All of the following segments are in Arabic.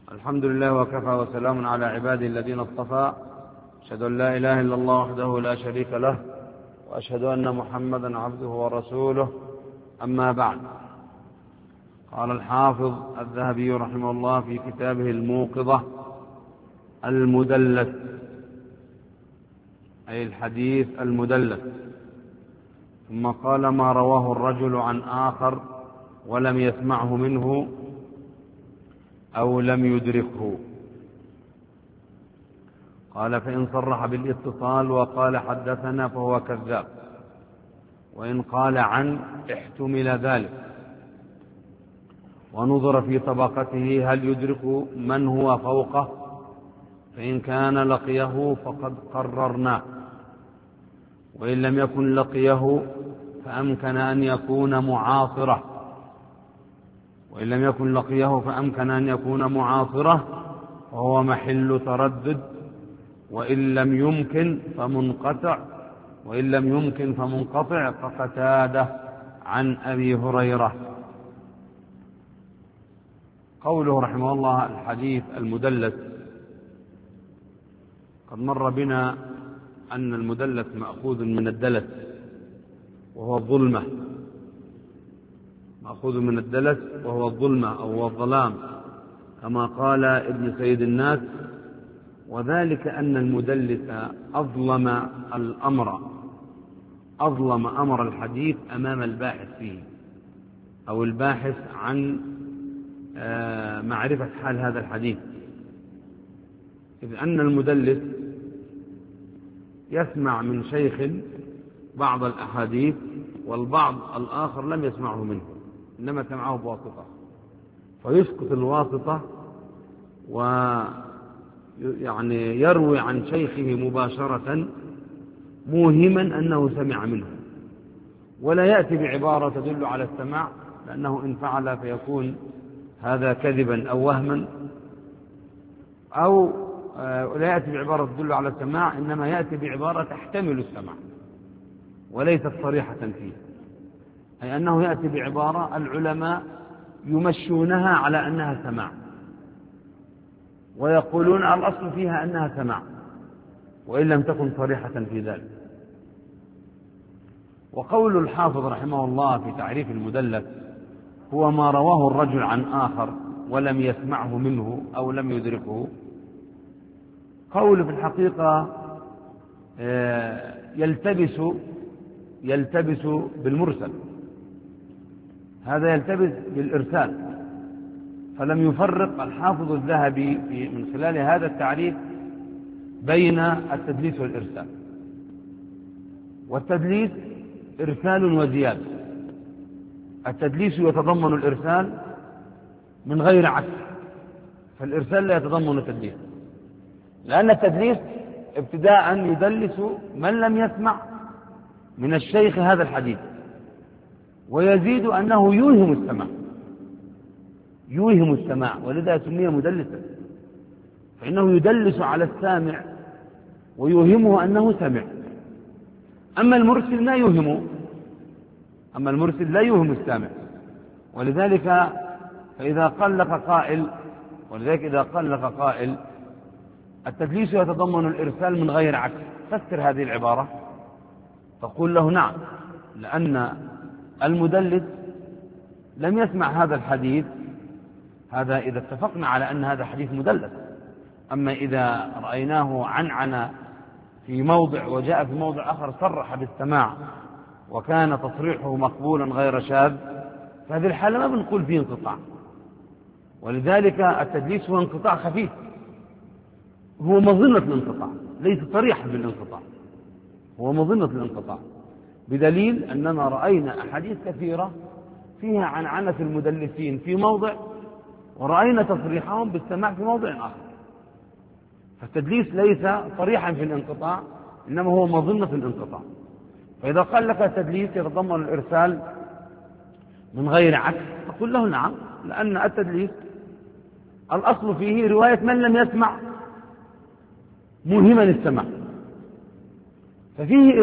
الحمد لله وكفى وسلام على عباده الذين اصطفى. أشهد أن لا إله إلا الله وحده لا شريك له، وأشهد أن محمدا عبده ورسوله. أما بعد، قال الحافظ الذهبي رحمه الله في كتابه الموقظة: المدلس، أي الحديث المدلس. ثم قال: ما رواه الرجل عن آخر ولم يسمعه منه أو لم يدركه. قال: فإن صرح بالاتصال وقال حدثنا فهو كذاب، وإن قال عن احتمل ذلك، ونظر في طبقته هل يدرك من هو فوقه، فإن كان لقيه فقد قررناه، وإن لم يكن لقيه فأمكن أن يكون معاصره، وهو محل تردد، وإن لم يمكن فمنقطع كقتادة عن أبي هريرة. قوله رحمه الله: الحديث المدلس. قد مر بنا أن المدلس مأخوذ من الدلس، وهو الظلمة، أو الظلام، كما قال ابن سيد الناس. وذلك أن المدلس أظلم أمر الحديث أمام الباحث فيه، أو الباحث عن معرفة حال هذا الحديث، إذ أن المدلس يسمع من شيخ بعض الأحاديث، والبعض الآخر لم يسمعه منه، إنما سمعه بواسطة، فيسقط الواسطة يروي عن شيخه مباشرة موهما أنه سمع منه، ولا يأتي بعبارة تدل على السماع، لأنه إن فعل فيكون هذا كذبا أو وهما، أو لا يأتي بعبارة تدل على السماع، إنما يأتي بعبارة تحتمل السماع وليست صريحة فيه، أي أنه يأتي بعبارة العلماء يمشونها على أنها سماع، ويقولون الأصل فيها أنها سماع، وإن لم تكن صريحة في ذلك. وقول الحافظ رحمه الله في تعريف المدلس: هو ما رواه الرجل عن آخر ولم يسمعه منه أو لم يدركه. قول في الحقيقة يلتبس بالمرسل، هذا يلتبس بالإرسال، فلم يفرق الحافظ الذهبي من خلال هذا التعريف بين التدليس والإرسال. والتدليس إرسال وزيادة، التدليس يتضمن الإرسال من غير عكس، فالإرسال لا يتضمن التدليس، لأن التدليس ابتداء يدلس من لم يسمع من الشيخ هذا الحديث، ويزيد أنه يوهم السماع، ولذا سمي مدلسا، فإنه يدلس على السامع ويوهمه أنه سمع. أما المرسل لا يوهم السامع، ولذلك إذا قال قائل التدليس يتضمن الإرسال من غير عكس، فسر هذه العبارة، تقول له: نعم، لأن المدلس لم يسمع هذا الحديث، هذا إذا اتفقنا على أن هذا حديث مدلس. أما إذا رأيناه عنعن في موضع وجاء في موضع آخر صرح بالسماع وكان تصريحه مقبولا غير شاذ، فهذه الحالة ما بنقول فيه انقطاع. ولذلك التدليس هو انقطاع خفيف، هو مظنة الانقطاع، ليس صريحا بالانقطاع، هو مظنة الانقطاع، بدليل أننا رأينا أحاديث كثيرة فيها عنعنة المدلسين في موضع، ورأينا تصريحهم بالسماع في موضع آخر. فالتدليس ليس صريحا في الانقطاع، إنما هو مظنة الانقطاع. فإذا قال لك التدليس يتضمن الإرسال من غير عكس، تقول له: نعم، لأن التدليس الأصل فيه رواية من لم يسمع موهما السماع، ففيه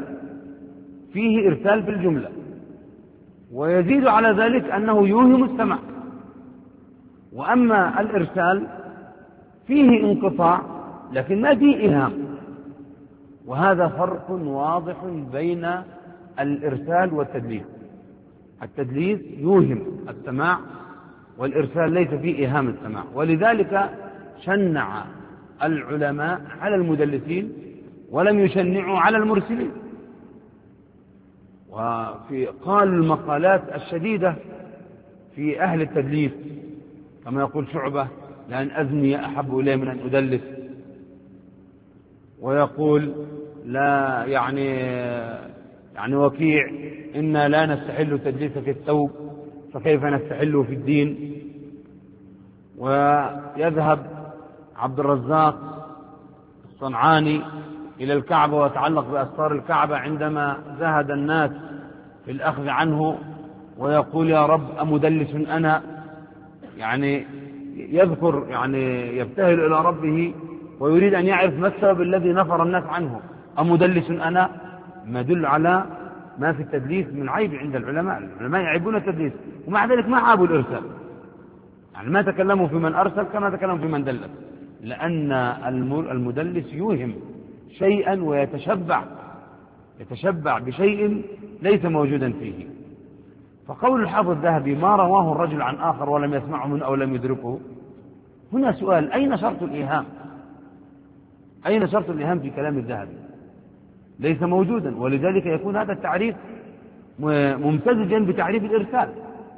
إرسال بالجملة، ويزيد على ذلك أنه يوهم السماع، وأما الإرسال فيه انقطاع لكن ما فيه إيهام، وهذا فرق واضح بين الإرسال والتدليس. التدليس يوهم السماع، والإرسال ليس فيه إيهام السماع، ولذلك شنع العلماء على المدلسين ولم يشنعوا على المرسلين. قال المقالات الشديدة في أهل التدليس كما يقول شعبة: لأن أزني أحب إليه من أن أدلس. ويقول لا يعني وكيع: إنا لا نستحل تدليس في الثوب فكيف نستحله في الدين. ويذهب عبد الرزاق الصنعاني إلى الكعبة ويتعلق بأستار الكعبة عندما زهد الناس في الأخذ عنه، ويقول: يا رب أمدلس أنا؟ يعني يذكر، يعني يبتهل إلى ربه ويريد أن يعرف ما السبب الذي نفر الناس عنه. أمدلس أنا؟ ما يدل على ما في التدليس من عيب عند العلماء. العلماء يعيبون التدليس ومع ذلك ما عابوا الإرسال، يعني ما تكلموا في من أرسل كما تكلموا في من دلس، لأن المدلس يوهم شيئا ويتشبع بشيء ليس موجودا فيه. فقول الحافظ الذهبي: ما رواه الرجل عن آخر ولم يسمعه منه أو لم يدركه، هنا سؤال: أين شرط الإيهام؟ أين شرط الإيهام في كلام الذهبي؟ ليس موجودا، ولذلك يكون هذا التعريف ممتزجا بتعريف الإرسال.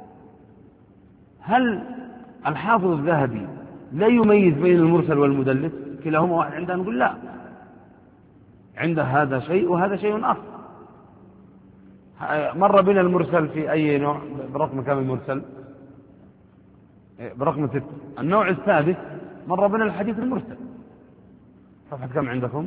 هل الحافظ الذهبي لا يميز بين المرسل والمدلس؟ كلاهما واحد عندنا؟ نقول لا، عنده هذا شيء وهذا شيء آخر. مر بنا المرسل في أي نوع؟ برقم كم المرسل؟ برقم 6. النوع السادس مر بنا الحديث المرسل. صفحة كم عندكم؟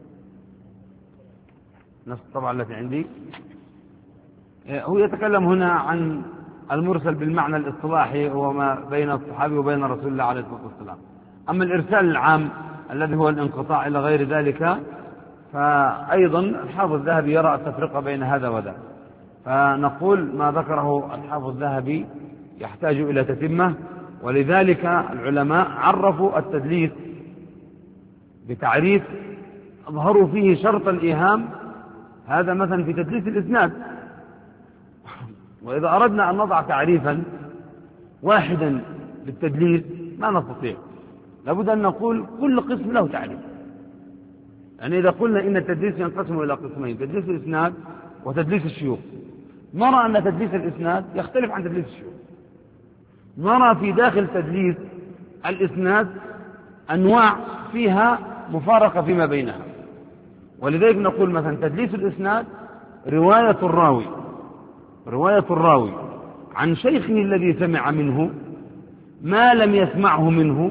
نفس الطبعة التي عندي. هو يتكلم هنا عن المرسل بالمعنى الاصطلاحي، هو ما بين الصحابي وبين رسول الله عليه الصلاة والسلام. أما الإرسال العام الذي هو الانقطاع إلى غير ذلك، فأيضا الحافظ الذهبي يرى التفرقة بين هذا وذا. فنقول ما ذكره الحافظ الذهبي يحتاج إلى تتمة، ولذلك العلماء عرفوا التدليس بتعريف أظهروا فيه شرط الإيهام. هذا مثلا في تدليس الإسناد. وإذا أردنا أن نضع تعريفا واحدا للتدليس ما نستطيع، لابد أن نقول كل قسم له تعريف. يعني إذا قلنا إن التدليس ينقسم إلى قسمين: تدليس الإسناد وتدليس الشيوخ، نرى أن تدليس الإسناد يختلف عن تدليس الشيوخ. نرى في داخل تدليس الإسناد أنواع فيها مفارقة فيما بينها، ولذلك نقول مثلا تدليس الإسناد رواية الراوي عن شيخه الذي سمع منه ما لم يسمعه منه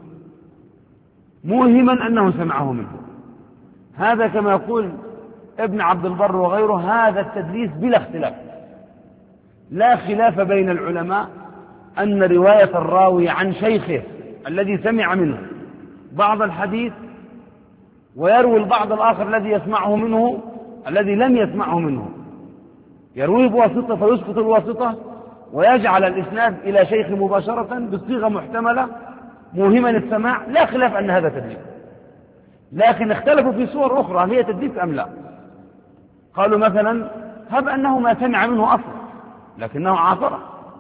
موهما أنه سمعه منه. هذا كما يقول ابن عبد البر وغيره: هذا التدليس بلا اختلاف، لا خلاف بين العلماء أن رواية الراوي عن شيخه الذي سمع منه بعض الحديث ويروي البعض الآخر الذي يسمعه منه الذي لم يسمعه منه، يروي بواسطة فيسقط الواسطة ويجعل الإسناد إلى شيخ مباشرة بصيغة محتملة موهما السماع، لا خلاف أن هذا تدليس. لكن اختلفوا في صور أخرى: هي تدليس أم لا؟ قالوا مثلا: هب أنه ما سمع منه أصلا لكنه عاصره،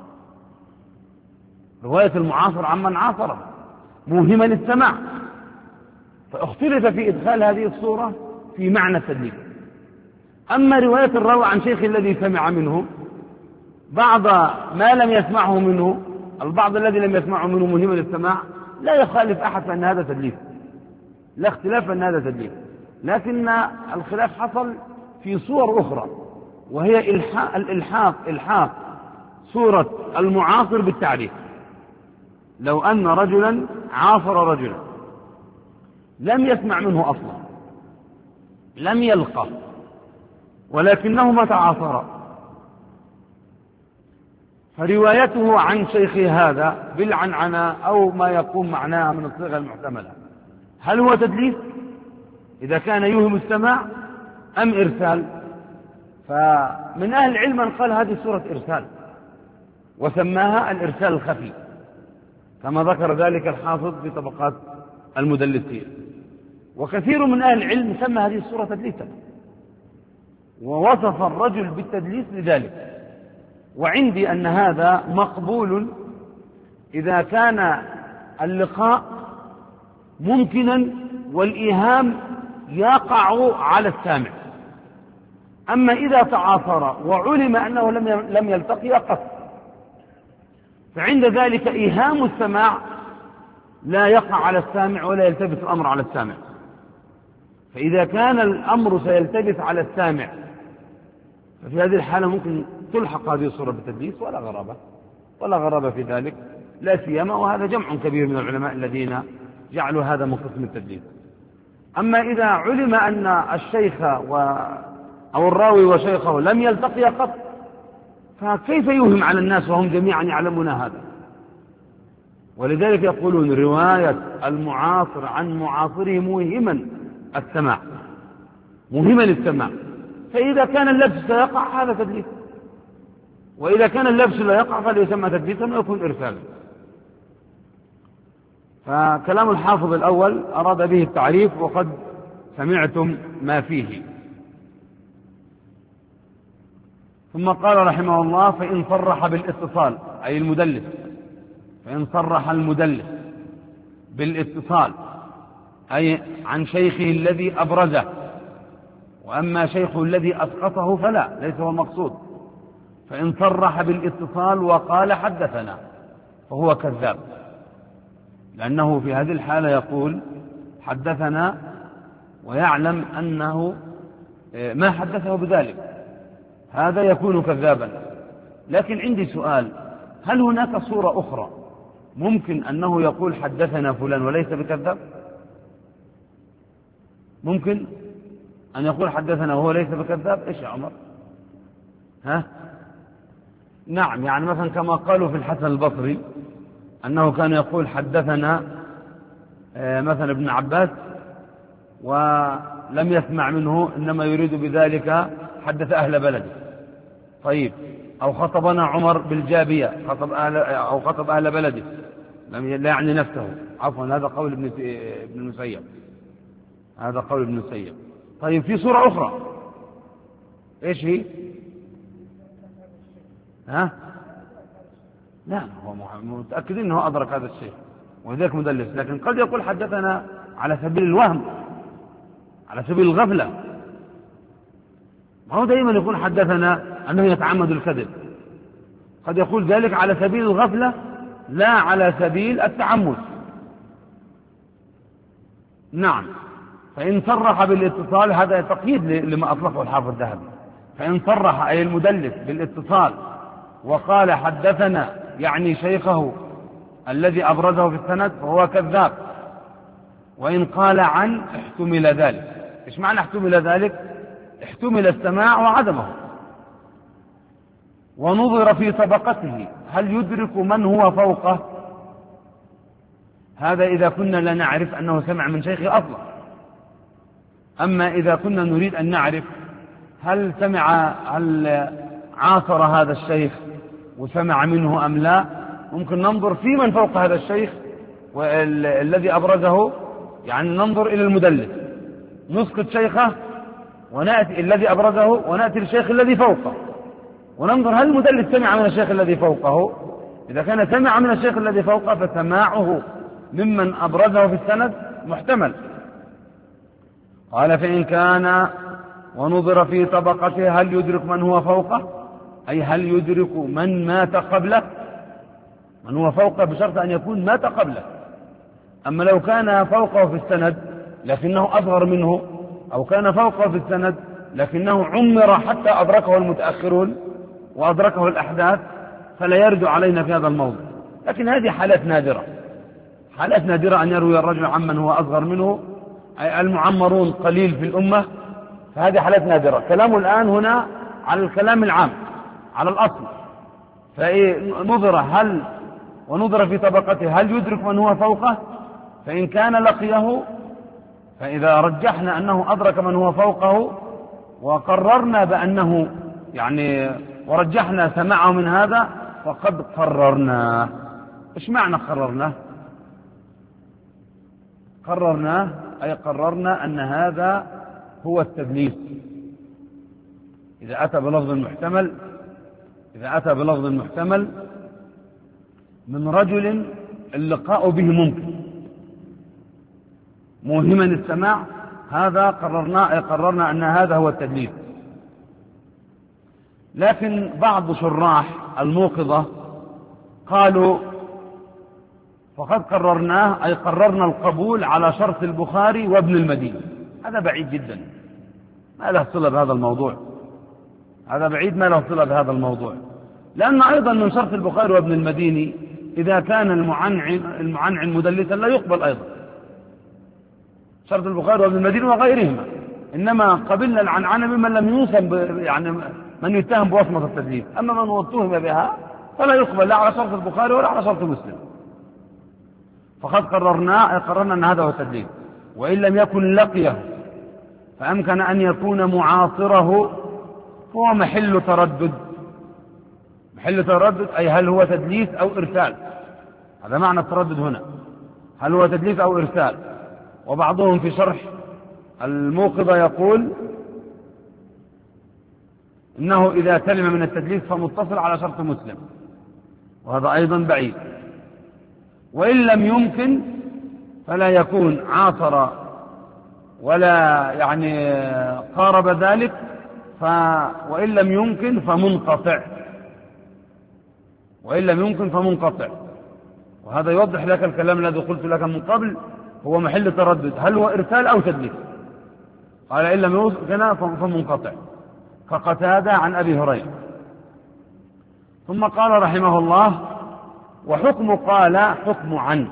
رواية المعاصر عمن عاصره موهما السماع. فاختلف في إدخال هذه الصورة في معنى التدليس. أما رواية الراوي عن شيخ الذي سمع منه بعض ما لم يسمعه منه، البعض الذي لم يسمعه منه موهما السماع، لا يخالف أحد أن هذا تدليس، لا اختلاف أن هذا تدليس. لكن الخلاف حصل في صور أخرى، وهي الإلحاق صورة المعاصر بالتعريف. لو أن رجلا عاصر رجلا لم يسمع منه أصلا، لم يلقى، ولكنهما تعاصرا، فروايته عن شيخ هذا بالعنعنة أو ما يقوم معناها من الصيغة المحتملة، هل هو تدليس إذا كان يوهم السماع أم إرسال؟ فمن أهل العلم من قال هذه صورة إرسال وسماها الإرسال الخفي، كما ذكر ذلك الحافظ في طبقات المدلسين. وكثير من أهل العلم سمى هذه الصورة تدليسا، ووصف الرجل بالتدليس لذلك. وعندي أن هذا مقبول إذا كان اللقاء ممكنا والإيهام يقع على السامع. أما إذا تعاصر وعلم أنه لم يلتقي قط، فعند ذلك إيهام السماع لا يقع على السامع ولا يلتبس الأمر على السامع. فإذا كان الأمر سيلتبس على السامع ففي هذه الحالة ممكن تلحق هذه الصورة بالتدليس ولا غرابة في ذلك، لا سيما وهذا جمع كبير من العلماء الذين جعلوا هذا من قسم التدليس. أما إذا علم أن الشيخ أو الراوي وشيخه لم يلتقي قط، فكيف يوهم على الناس وهم جميعا يعلمون هذا؟ ولذلك يقولون رواية المعاصر عن معاصره موهما السماع، موهما السماع. فإذا كان اللبس سيقع هذا تدليس، وإذا كان اللبس لا يقع فليسمى تدليسا ويكون إرسالا. فكلام الحافظ الأول أراد به التعريف، وقد سمعتم ما فيه. ثم قال رحمه الله: فإن صرح بالاتصال، أي المدلس، فإن صرح المدلس بالاتصال أي عن شيخه الذي أبرزه، وأما شيخه الذي أسقطه فلا، ليس هو المقصود. فإن صرح بالاتصال وقال حدثنا فهو كذاب، لأنه في هذه الحالة يقول حدثنا ويعلم أنه ما حدثه بذلك، هذا يكون كذابا. لكن عندي سؤال: هل هناك صورة أخرى ممكن أنه يقول حدثنا فلان وليس بكذاب؟ ممكن أن يقول حدثنا وهو ليس بكذاب؟ إيش يا عمر؟ نعم، يعني مثلا كما قالوا في الحسن البصري أنه كان يقول حدثنا مثلا ابن عباس ولم يسمع منه، إنما يريد بذلك حدث أهل بلده. طيب، أو خطبنا عمر بالجابية، خطب أهل بلده، لا يعني نفسه، عفوا، هذا قول ابن المسيب، هذا قول ابن المسيب. طيب، في صورة أخرى، إيش هي؟ لا، هو متأكدين أنه أدرك هذا الشيء وذلك مدلس، لكن قد يقول حدثنا على سبيل الوهم، على سبيل الغفلة. ما هو دائما يقول حدثنا أنه يتعمد الكذب، قد يقول ذلك على سبيل الغفلة لا على سبيل التعمد. نعم. فإن صرح بالاتصال، هذا تقييد لما أطلقه الحافظ الذهبي. فإن صرح أي المدلس بالاتصال وقال حدثنا يعني شيخه الذي أبرزه في السند فهو كذاب. وإن قال عن احتمل ذلك. إيش معنى احتمل ذلك؟ احتمل السماع وعدمه، ونظر في طبقته هل يدرك من هو فوقه. هذا إذا كنا لا نعرف أنه سمع من شيخه أصلا. أما إذا كنا نريد أن نعرف هل عاصر هذا الشيخ وسمع منه أم لا، ممكن ننظر في من فوق هذا الشيخ والذي أبرزه، يعني ننظر إلى المدلس، نسقط شيخه ونأتي الذي أبرزه ونأتي للشيخ الذي فوقه، وننظر هل المدلس سمع من الشيخ الذي فوقه. إذا كان سمع من الشيخ الذي فوقه فسماعه ممن أبرزه في السند محتمل. قال: فإن كان ونظر في طبقته هل يدرك من هو فوقه، أي هل يدرك من مات قبله، من هو فوقه بشرط أن يكون مات قبله. أما لو كان فوقه في السند لكنه أصغر منه، أو كان فوقه في السند لكنه عمر حتى أدركه المتأخرون وأدركه الأحداث، فلا يرد علينا في هذا الموضوع. لكن هذه حالات نادرة، حالات نادرة أن يروي الرجل عمن هو أصغر منه، أي المعمرون قليل في الأمة، فهذه حالات نادرة. كلامه الآن هنا على الكلام العام، على الأصل. ونظر في طبقته هل يدرك من هو فوقه، فإن كان لقيه، فإذا رجحنا أنه أدرك من هو فوقه وقررنا بأنه ورجحنا سماعه من هذا، فقد قررنا إيش معنى قررناه؟ قررناه أي قررنا أن هذا هو التدليس. إذا أتى بلفظ محتمل من رجل اللقاء به ممكن موهما السماع، هذا قررنا أن هذا هو التدليس. لكن بعض شراح الموقظة قالوا فقد قررناه أي قررنا القبول على شرط البخاري وابن المديني. هذا بعيد جدا، ما له صلة بهذا الموضوع، هذا بعيد ما له صلة بهذا الموضوع، لأن أيضا من شرط البخاري وابن المديني إذا كان المعنعن مدلسا لا يقبل أيضا، شرط البخاري وابن المديني وغيرهما، إنما قبلنا العنعنة ممن لم يوسم يعني من يتهم بوصمة التدليس، أما من اتهم بها فلا يقبل لا على شرط البخاري ولا على شرط مسلم. فقد قررنا أن هذا هو التدليس، وإن لم يكن لقيه فأمكن أن يكون معاصره، هو محل تردد أي هل هو تدليس أو إرسال، هذا معنى التردد هنا، هل هو تدليس أو إرسال. وبعضهم في شرح الموقظة يقول إنه إذا سلم من التدليس فمتصل على شرط مسلم، وهذا أيضا بعيد. وإن لم يمكن فلا يكون عاصر ولا يعني قارب ذلك، وإن لم يمكن فمنقطع. وهذا يوضح لك الكلام الذي قلت لك من قبل، هو محل تردد، هل هو إرسال أو تدليس؟ قال إن لم يمكن فمنقطع، كقتادة عن أبي هريرة. ثم قال رحمه الله: وحكم قال حكم عن،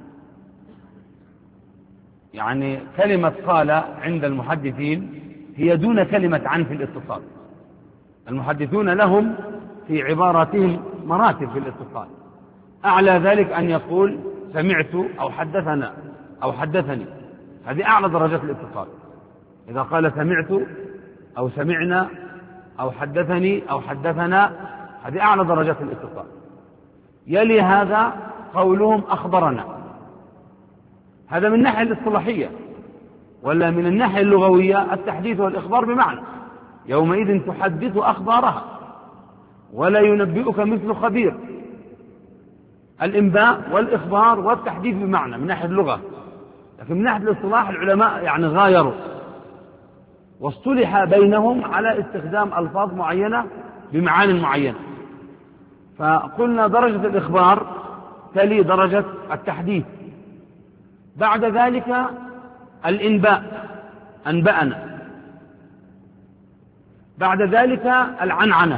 يعني كلمة قال عند المحدثين هي دون كلمة عن في الاتصال. المحدثون لهم في عباراتهم مراتب في الاتصال، أعلى ذلك أن يقول سمعت أو حدثنا أو حدثني، هذه أعلى درجات الاتصال. إذا قال سمعت أو سمعنا أو حدثني أو حدثنا، هذه أعلى درجات الاتصال. يلي هذا قولهم أخبرنا، هذا من الناحية الاصطلاحية، ولا من الناحية اللغوية التحديث والإخبار بمعنى يومئذ تحدث أخبارها ولا ينبئك مثل خبير. الإنباء والإخبار والتحديث بمعنى من ناحية اللغة، لكن من ناحية الاصطلاح العلماء يعني غايروا واصطلح بينهم على استخدام ألفاظ معينة بمعان معينة. فقلنا درجة الإخبار تلي درجة التحديث، بعد ذلك الإنباء أنبأنا، بعد ذلك العنعنة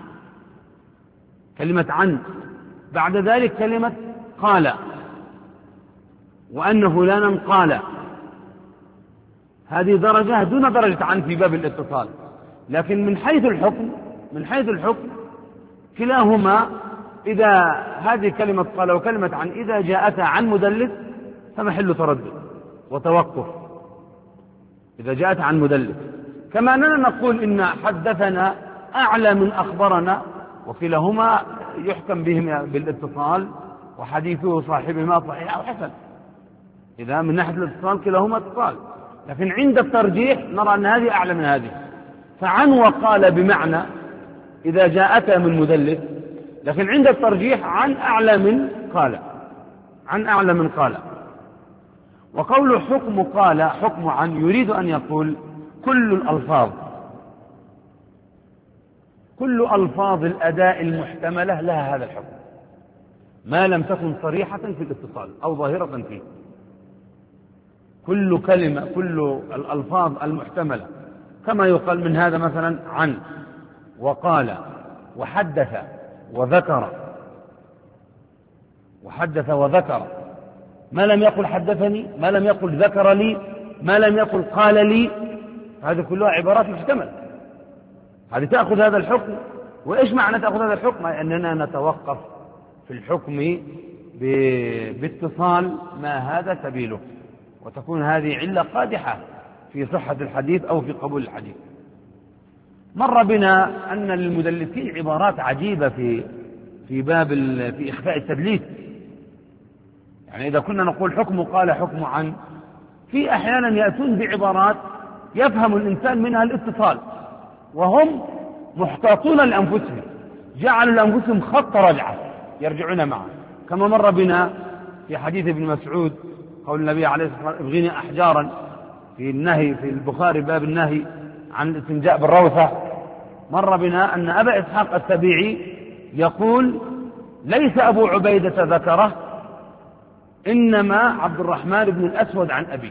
كلمة عن، بعد ذلك كلمة قال، وأن فلانا قال، هذه درجة دون درجة عن في باب الاتصال. لكن من حيث الحكم كلاهما، إذا هذه كلمة قال وكلمة عن إذا جاءتا عن مدلس فمحل تردد وتوقف، إذا جاءت عن مدلس. كما أننا نقول إن حدثنا أعلى من أخبرنا، وكلاهما يحكم بهم بالاتصال، وحديثه صاحبهما صحيح أو حسن، إذا من ناحية الاتصال كلاهما اتصال. لكن عند الترجيح نرى أن هذه أعلى من هذه، فعن وقال بمعنى إذا جاءتا من مدلس، لكن عند الترجيح عن أعلى من قال. وقول حكم قال حكم عن يريد أن يقول كل ألفاظ الأداء المحتملة لها هذا الحكم، ما لم تكن صريحة في الاتصال أو ظاهرة فيه. كل كلمة، كل الألفاظ المحتملة، كما يقال من هذا مثلا عن وقال وحدث وذكر، ما لم يقل حدثني، ما لم يقل ذكر لي، ما لم يقل قال لي، هذه كلها عبارات محتملة، هذه تأخذ هذا الحكم. وإيش معنى تأخذ هذا الحكم؟ أننا نتوقف في الحكم باتصال ما هذا سبيله، وتكون هذه علة قادحة في صحة الحديث أو في قبول الحديث. مر بنا أن للمدلسين عبارات عجيبة في باب في إخفاء التدليس، يعني إذا كنا نقول حكم قال حكم عن، في أحيانا يأتون بعبارات يفهم الإنسان منها الاتصال، وهم محتاطون لأنفسهم، جعلوا لأنفسهم خط رجعة يرجعون معه، كما مر بنا في حديث ابن مسعود قول النبي عليه الصلاة والسلام ابغيني أحجارا في النهي في البخاري باب النهي عن الاستنجاء بالروثة. مر بنا أن أبا إسحاق السبيعي يقول ليس أبو عبيدة ذكره، إنما عبد الرحمن بن الأسود عن أبيه،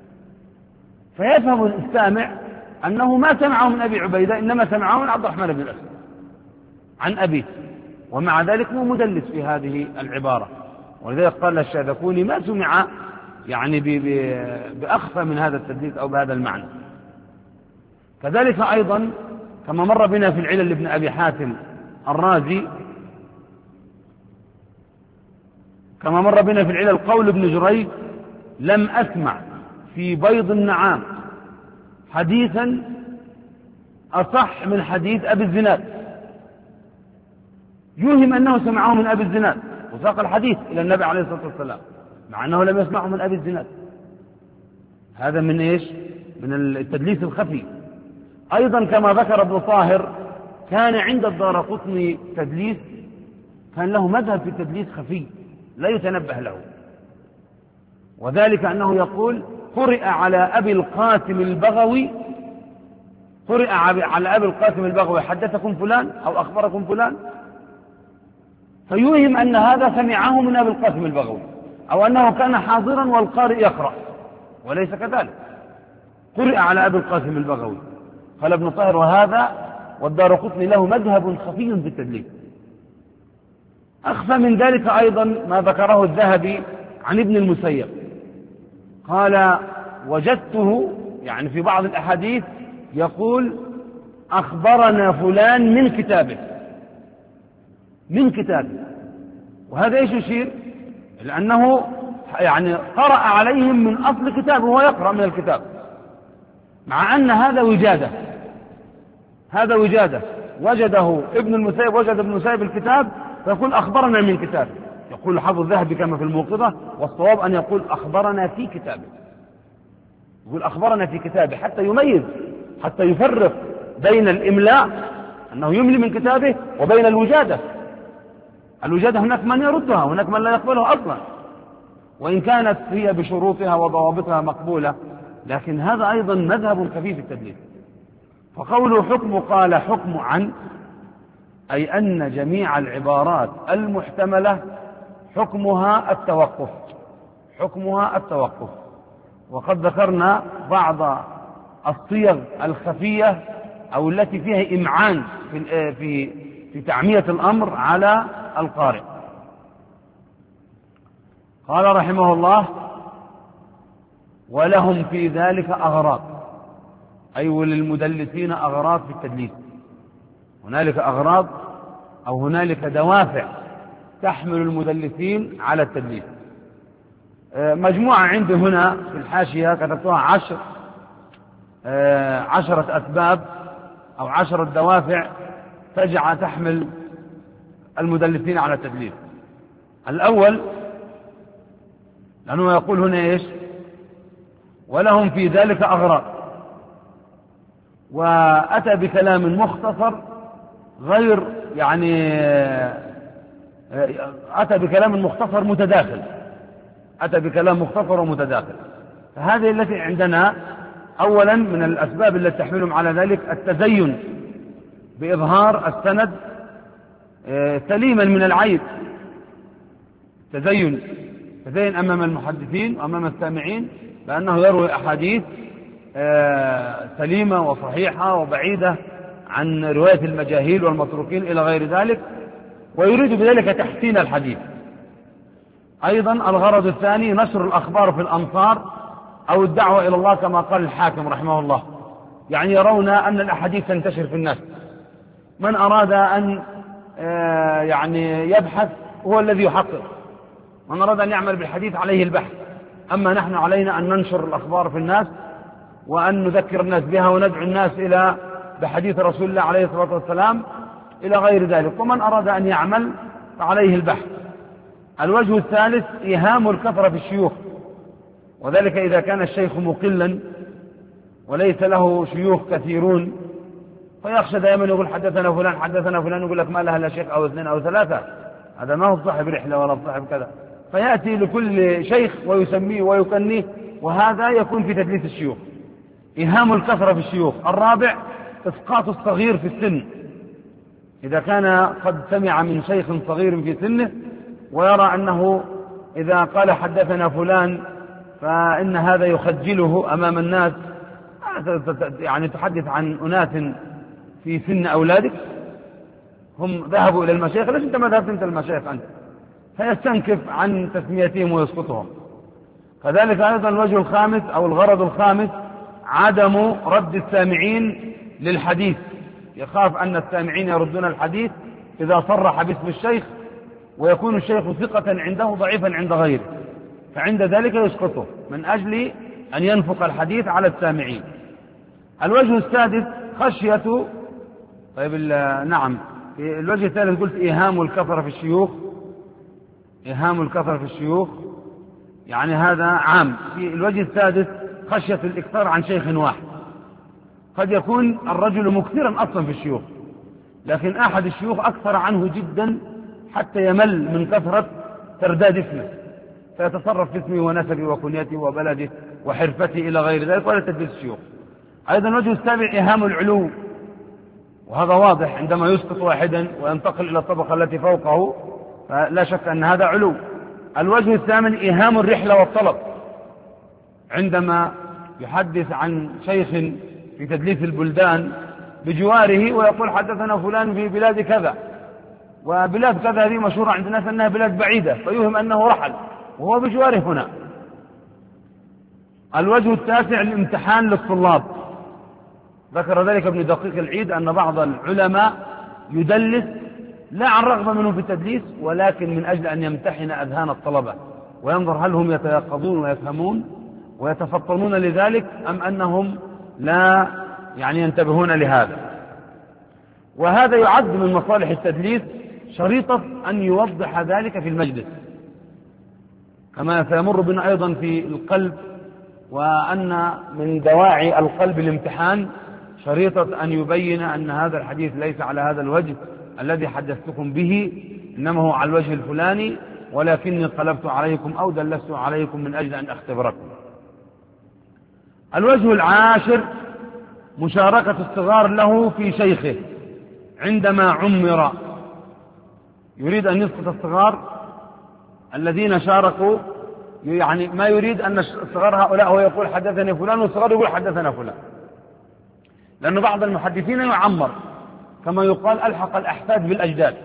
فيفهم السامع أنه ما سمعه من أبي عبيدة، إنما سمعه من عبد الرحمن بن الأسود عن أبيه، ومع ذلك هو مدلس في هذه العبارة. ولذلك قال الشاذكوني ما سمع يعني بأخفى من هذا التدليس أو بهذا المعنى. كذلك أيضا كما مر بنا في العلل لابن أبي حاتم الرازي، كما مر بنا في العلل قول ابن جريج لم أسمع في بيض النعام حديثا أصح من حديث أبي الزناد، يوهم أنه سمعه من أبي الزناد وساق الحديث إلى النبي عليه الصلاة والسلام مع أنه لم يسمعه من أبي الزناد. هذا من إيش؟ من التدليس الخفي. أيضا كما ذكر ابن طاهر كان عند الدارقطني تدليس، كان له مذهب في التدليس خفي لا يتنبه له، وذلك أنه يقول قرئ على أبي القاسم البغوي حدثكم فلان أو أخبركم فلان، فيوهم أن هذا سمعه من أبي القاسم البغوي أو أنه كان حاضرا والقارئ يقرأ، وليس كذلك، قرئ على أبي القاسم البغوي. قال ابن طاهر وهذا والدارقطني له مذهب خفي في التدليس. أخفى من ذلك أيضا ما ذكره الذهبي عن ابن المسيب، قال وجدته يعني في بعض الأحاديث يقول أخبرنا فلان من كتابه، وهذا إيش يشير؟ لأنه يعني قرأ عليهم من أصل كتابه وهو يقرأ من الكتاب، مع أن هذا وجادة وجده ابن المسيب، وجد ابن المسيب الكتاب فيقول أخبرنا من كتابه. يقول حافظ الذهبي كما في الموقظة والصواب أن يقول أخبرنا في كتابه، يقول أخبرنا في كتابه حتى يميز، حتى يفرق بين الإملاء أنه يملي من كتابه وبين الوجادة هناك من يردها هناك من لا يقبلها أصلا، وإن كانت هي بشروطها وضوابطها مقبولة، لكن هذا أيضا مذهب خفيف التدليس. فقوله حكم قال حكم عن، أي أن جميع العبارات المحتملة حكمها التوقف. وقد ذكرنا بعض الصيغ الخفية أو التي فيها إمعان في تعمية الأمر على القارئ. قال رحمه الله ولهم في ذلك أغراض، أي وللمدلسين أغراض في التدليس، هنالك أغراض أو هنالك دوافع تحمل المدلسين على التدليس. مجموعة عندي هنا في الحاشية كتبتها 10 أسباب أو 10 دوافع تحمل المدلسين على التدليس. الأول لأنه يقول هنا إيش؟ ولهم في ذلك أغراض، وأتى بكلام مختصر غير يعني أتى بكلام مختصر متداخل. فهذه التي عندنا أولا من الأسباب التي تحملهم على ذلك التزين بإظهار السند سليما من العيب، تزين أمام المحدثين وأمام السامعين بأنه يروي أحاديث سليمة وصحيحة وبعيدة عن رواية المجاهيل والمتروكين إلى غير ذلك، ويريد بذلك تحسين الحديث. أيضا الغرض الثاني نشر الأخبار في الأمصار أو الدعوة إلى الله كما قال الحاكم رحمه الله، يعني يرون أن الأحاديث تنتشر في الناس، من أراد أن يعني يبحث هو الذي يحقق، من أراد أن يعمل بالحديث عليه البحث، أما نحن علينا أن ننشر الأخبار في الناس وأن نذكر الناس بها وندعو الناس إلى بحديث رسول الله عليه الصلاة والسلام إلى غير ذلك، ومن أراد أن يعمل فعليه البحث. الوجه الثالث إيهام الكثرة في الشيوخ، وذلك إذا كان الشيخ مقلا وليس له شيوخ كثيرون، فيخشى دائما يقول حدثنا فلان حدثنا فلان، يقول لك ما لها إلا شيخ أو اثنين أو ثلاثة، هذا ما هو صاحب رحلة ولا صاحب كذا، فيأتي لكل شيخ ويسميه ويكنيه، وهذا يكون في تدليس الشيوخ. إيهام الكثرة في الشيوخ. الرابع إسقاط الصغير في السن، إذا كان قد سمع من شيخ صغير في سنه ويرى أنه إذا قال حدثنا فلان فإن هذا يخجله أمام الناس، يعني تحدث عن أناس في سن أولادك هم ذهبوا إلى المشايخ، ليش أنت ما ذهبت أنت المشايخ أنت؟ فيستنكف عن تسميتهم ويسقطهم. كذلك أيضا الوجه الخامس أو الغرض الخامس عدم رد السامعين للحديث، يخاف أن السامعين يردون الحديث إذا صرح باسم الشيخ، ويكون الشيخ ثقة عنده ضعيفا عند غيره، فعند ذلك يسقطه من أجل أن ينفق الحديث على السامعين. الوجه السادس خشية، طيب نعم، في الوجه الثالث قلت إيهام الكثرة في الشيوخ، إيهام الكثرة في الشيوخ يعني هذا عام. في الوجه السادس خشية الإكثار عن شيخ واحد، قد يكون الرجل مكثرا أصلا في الشيوخ، لكن أحد الشيوخ أكثر عنه جدا حتى يمل من كثرة ترداد اسمه، فيتصرف في اسمه ونسبه وكنيته وبلده وحرفته إلى غير ذلك، ولا تدليس الشيوخ. أيضا الوجه السابع إيهام العلو، وهذا واضح عندما يسقط واحدا وينتقل إلى الطبقة التي فوقه، فلا شك أن هذا علو. الوجه الثامن إيهام الرحلة والطلب، عندما يحدث عن شيخ في تدليس البلدان بجواره ويقول حدثنا فلان في بلاد كذا، وبلاد كذا هذه مشهورة عند الناس أنها بلاد بعيدة، فيوهم أنه رحل وهو بجواره هنا. الوجه التاسع الامتحان للطلاب، ذكر ذلك ابن دقيق العيد أن بعض العلماء يدلس لا عن رغبة منه في التدليس، ولكن من أجل أن يمتحن أذهان الطلبة وينظر هل هم يتيقظون ويفهمون ويتفطنون لذلك أم أنهم لا ينتبهون لهذا. وهذا يعد من مصالح التدليس شريطة أن يوضح ذلك في المجلس، كما سيمر بنا أيضا في القلب، وأن من دواعي القلب الامتحان شريطة أن يبين أن هذا الحديث ليس على هذا الوجه الذي حدثتكم به، إنما هو على الوجه الفلاني، ولكني قلبت عليكم أو دلست عليكم من أجل أن أختبركم. الوجه العاشر مشاركة الصغار له في شيخه عندما عمر، يريد أن يسقط الصغار الذين شاركوا، يعني ما يريد أن الصغار هؤلاء هو يقول حدثني فلان والصغار يقول حدثنا فلان، لأن بعض المحدثين يعمر كما يقال ألحق الأحفاد بالأجداد،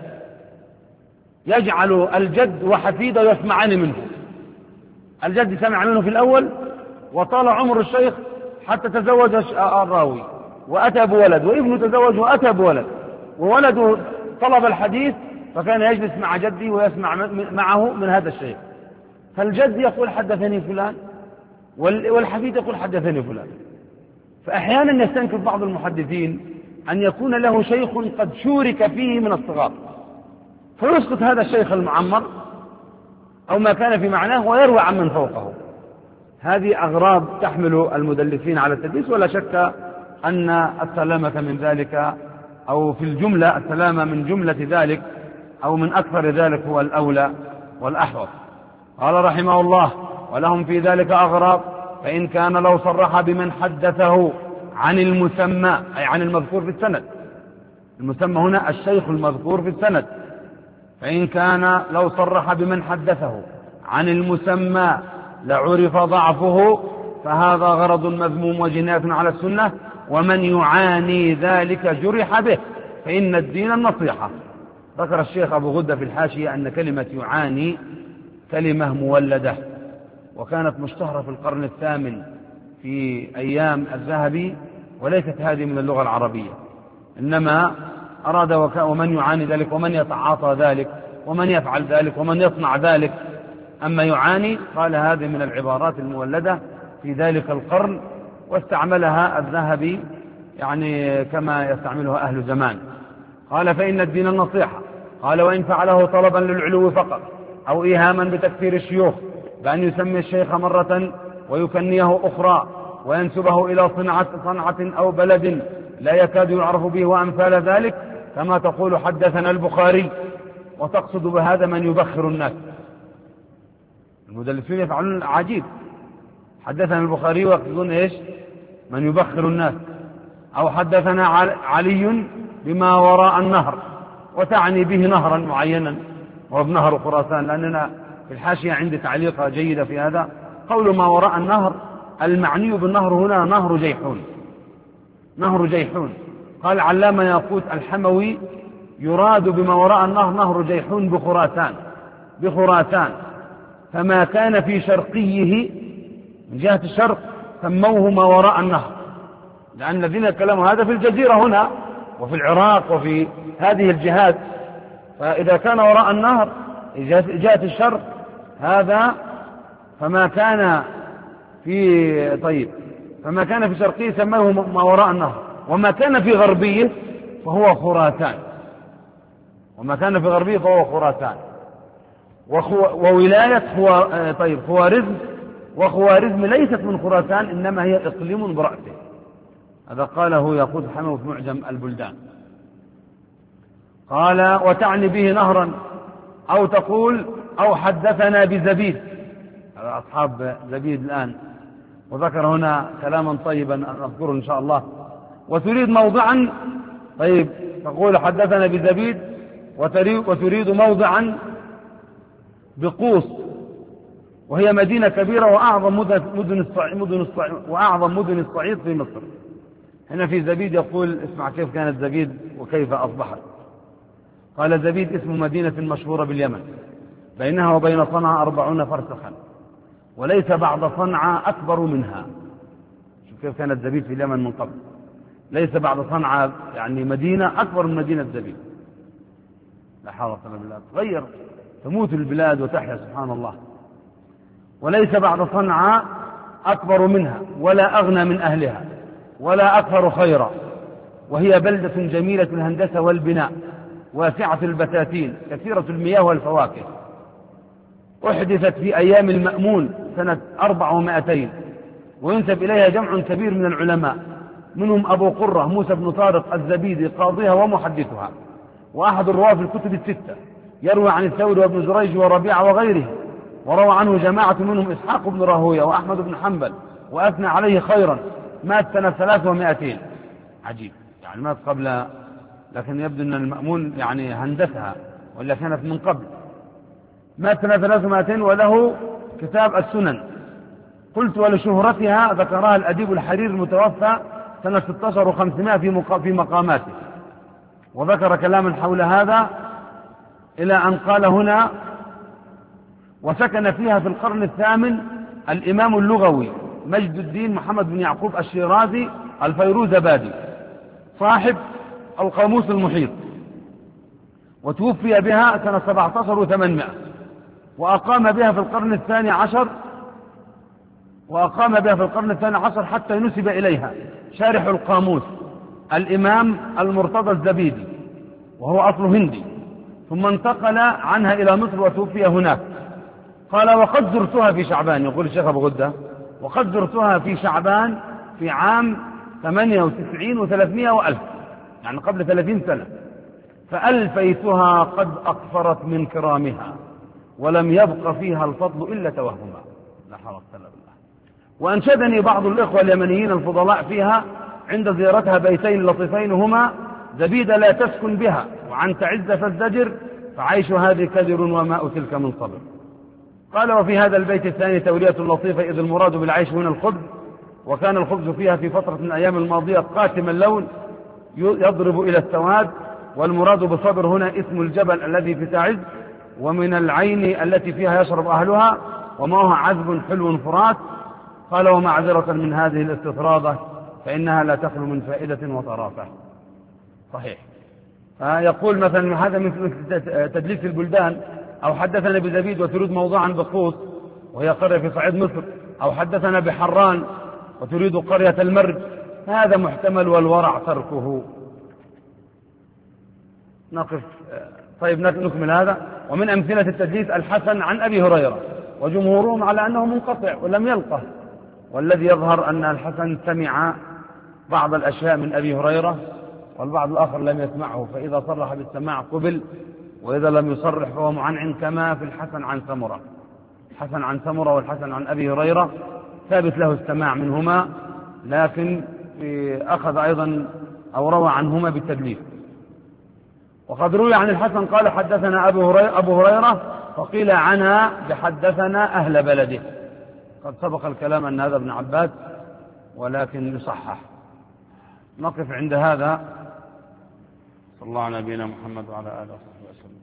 يجعل الجد وحفيده يسمعان منه، الجد سمع منه في الأول وطال عمر الشيخ حتى تزوج الراوي وأتى بولد، وابنه تزوج وأتى بولد، وولده طلب الحديث فكان يجلس مع جدي ويسمع معه من هذا الشيخ، فالجد يقول حدثني فلان والحفيد يقول حدثني فلان. فأحيانا يستنكف بعض المحدثين أن يكون له شيخ قد شورك فيه من الصغار، فيسقط هذا الشيخ المعمر أو ما كان في معناه ويروى عن من فوقه. هذه أغراض تحمل المدلسين على التدليس، ولا شك أن السلامة من ذلك، أو في الجملة السلامة من جملة ذلك أو من أكثر ذلك هو الأولى والأحوط. قال رحمه الله: ولهم في ذلك أغراض، فإن كان لو صرح بمن حدثه عن المسمى، أي عن المذكور في السند، المسمى هنا الشيخ المذكور في السند، فإن كان لو صرح بمن حدثه عن المسمى لعرف ضعفه، فهذا غرض مذموم وجناية على السنة، ومن يعاني ذلك جرح به، فإن الدين النصيحة. ذكر الشيخ أبو غدة في الحاشية أن كلمة يعاني كلمة مولدة، وكانت مشتهرة في القرن الثامن في أيام الذهبي، وليست هذه من اللغة العربية، إنما أراد ومن يعاني ذلك ومن يتعاطى ذلك ومن يفعل ذلك ومن يصنع ذلك. أما يعاني قال هذه من العبارات المولدة في ذلك القرن، واستعملها الذهبي يعني كما يستعملها أهل زمان. قال: فإن الدين النصيحة. قال: وإن فعله طلبا للعلو فقط أو إيهاما بتكفير الشيوخ بأن يسمي الشيخ مرة ويكنيه أخرى وينسبه إلى صنعة أو بلد لا يكاد يعرف به وأمثال ذلك، كما تقول حدثنا البخاري وتقصد بهذا من يبخر الناس. المدلسون يفعلون عجيب، حدثنا البخاري ويقصدون إيش؟ من يبخر الناس. أو حدثنا علي بما وراء النهر، وتعني به نهرا معينا وهو نهر خراسان، لأننا في الحاشية عندي تعليقة جيدة في هذا. قول ما وراء النهر، المعني بالنهر هنا نهر جيحون، نهر جيحون. قال علامة ياقوت الحموي يراد بما وراء النهر نهر جيحون بخراسان، فما كان في شرقيه من جهة الشرق سموه ما وراء النهر، لأن الذين كلموا هذا في الجزيرة هنا وفي العراق وفي هذه الجهات. فإذا كان وراء النهر جهة الشرق هذا فما كان في شرقيه سموه ما وراء النهر، وما كان في غربيه فهو خراسان، وولاية خوارزم، وخوارزم ليست من خراسان إنما هي إقليم برأسه. هذا قاله ياقوت الحموي في معجم البلدان. قال وتعني به نهرا، أو تقول أو حدثنا بزبيد، هذا أصحاب زبيد الآن، وذكر هنا كلاما طيبا نذكره إن شاء الله. وتريد موضعا، طيب تقول حدثنا بزبيد وتريد موضعا بقوس، وهي مدينة كبيرة وأعظم مدن الصعيد في مصر. هنا في زبيد يقول اسمع كيف كانت زبيد وكيف أصبحت. قال زبيد اسم مدينة مشهورة باليمن، بينها وبين صنعاء 40 فرسخا، وليس بعد صنعاء أكبر منها. شوف كيف كانت زبيد في اليمن من قبل، ليس بعد صنعاء يعني مدينة أكبر من مدينة زبيد. لا حول ولا قوة إلا بالله، تغير، تموت البلاد وتحيا سبحان الله. وليس بعد صنعاء أكبر منها ولا أغنى من أهلها ولا أكثر خيرا، وهي بلدة جميلة الهندسة والبناء، واسعة البساتين، كثيرة المياه والفواكه. أحدثت في أيام المأمون سنة 400، وينسب إليها جمع كبير من العلماء، منهم أبو قرة موسى بن طارق الزبيدي قاضيها ومحدثها، وأحد الرواة في الكتب الستة، يروي عن الثوري وابن جريج وربيعة وغيره، وروى عنه جماعة منهم إسحاق بن راهوية وأحمد بن حنبل، وأثنى عليه خيرا. مات سنة 300. عجيب، يعني مات قبل، لكن يبدو أن المأمون يعني هندسها ولا كانت من قبل. مات سنة 300 وله كتاب السنن. قلت ولشهرتها ذكرها الأديب الحرير المتوفى سنة 16 و500 في مقاماته، وذكر كلاما حول هذا إلى أن قال هنا وسكن فيها في القرن 8 الإمام اللغوي مجد الدين محمد بن يعقوب الشيرازي الفيروزبادي صاحب القاموس المحيط، وتوفي بها سنة 17 و800، وأقام بها في القرن الثاني عشر حتى نسب إليها شارح القاموس الإمام المرتضى الزبيدي، وهو أصل هندي، ثم انتقل عنها إلى مصر وتوفي هناك. قال وقد زرتها في شعبان، يقول الشيخ أبو غدة، وقد زرتها في شعبان في عام 98 و300 وألف، يعني قبل 30 سنة، فألفيتها قد أقفرت من كرامها، ولم يبق فيها الفضل إلا توهما. لا حول ولا قوة إلا بالله. وأنشدني بعض الإخوة اليمنيين الفضلاء فيها عند زيارتها بيتين لطيفين هما: زبيد لا تسكن بها، وعن تعز فازدجر، فعيش هذه كدر وماء تلك من صبر. قال وفي هذا البيت الثاني تولية لطيفة، إذ المراد بالعيش هنا الخبز، وكان الخبز فيها في فترة من الأيام الماضية قاتم اللون يضرب إلى السواد، والمراد بصبر هنا اسم الجبل الذي في تعز، ومن العين التي فيها يشرب أهلها، وماها عذب حلو فرات. قال ومعذرة من هذه الاستطرادة فإنها لا تخلو من فائدة وطرافة. صحيح. يقول مثلا هذا من تدليس البلدان، أو حدثنا بزبيد وتريد موضعا بقوس وهي قرية في صعيد مصر، أو حدثنا بحران وتريد قرية المرج، هذا محتمل والورع تركه. نقف طيب نكمل هذا. ومن أمثلة التدليس الحسن عن أبي هريرة، وجمهورهم على أنه منقطع ولم يلقه، والذي يظهر أن الحسن سمع بعض الأشياء من أبي هريرة والبعض الآخر لم يسمعه، فإذا صرح بالسماع قبل، وإذا لم يصرح فهو معنعن، كما في الحسن عن سمرة. الحسن عن سمرة والحسن عن أبي هريرة ثابت له السماع منهما، لكن أخذ أيضا أو روى عنهما بالتدليس. وقد روي عن الحسن قال حدثنا أبو هريرة، وقيل عنها بحدثنا أهل بلده. قد سبق الكلام أن هذا ابن عباس، ولكن يصحح. نقف عند هذا. صلى الله على نبينا محمد وعلى آله وصحبه وسلم.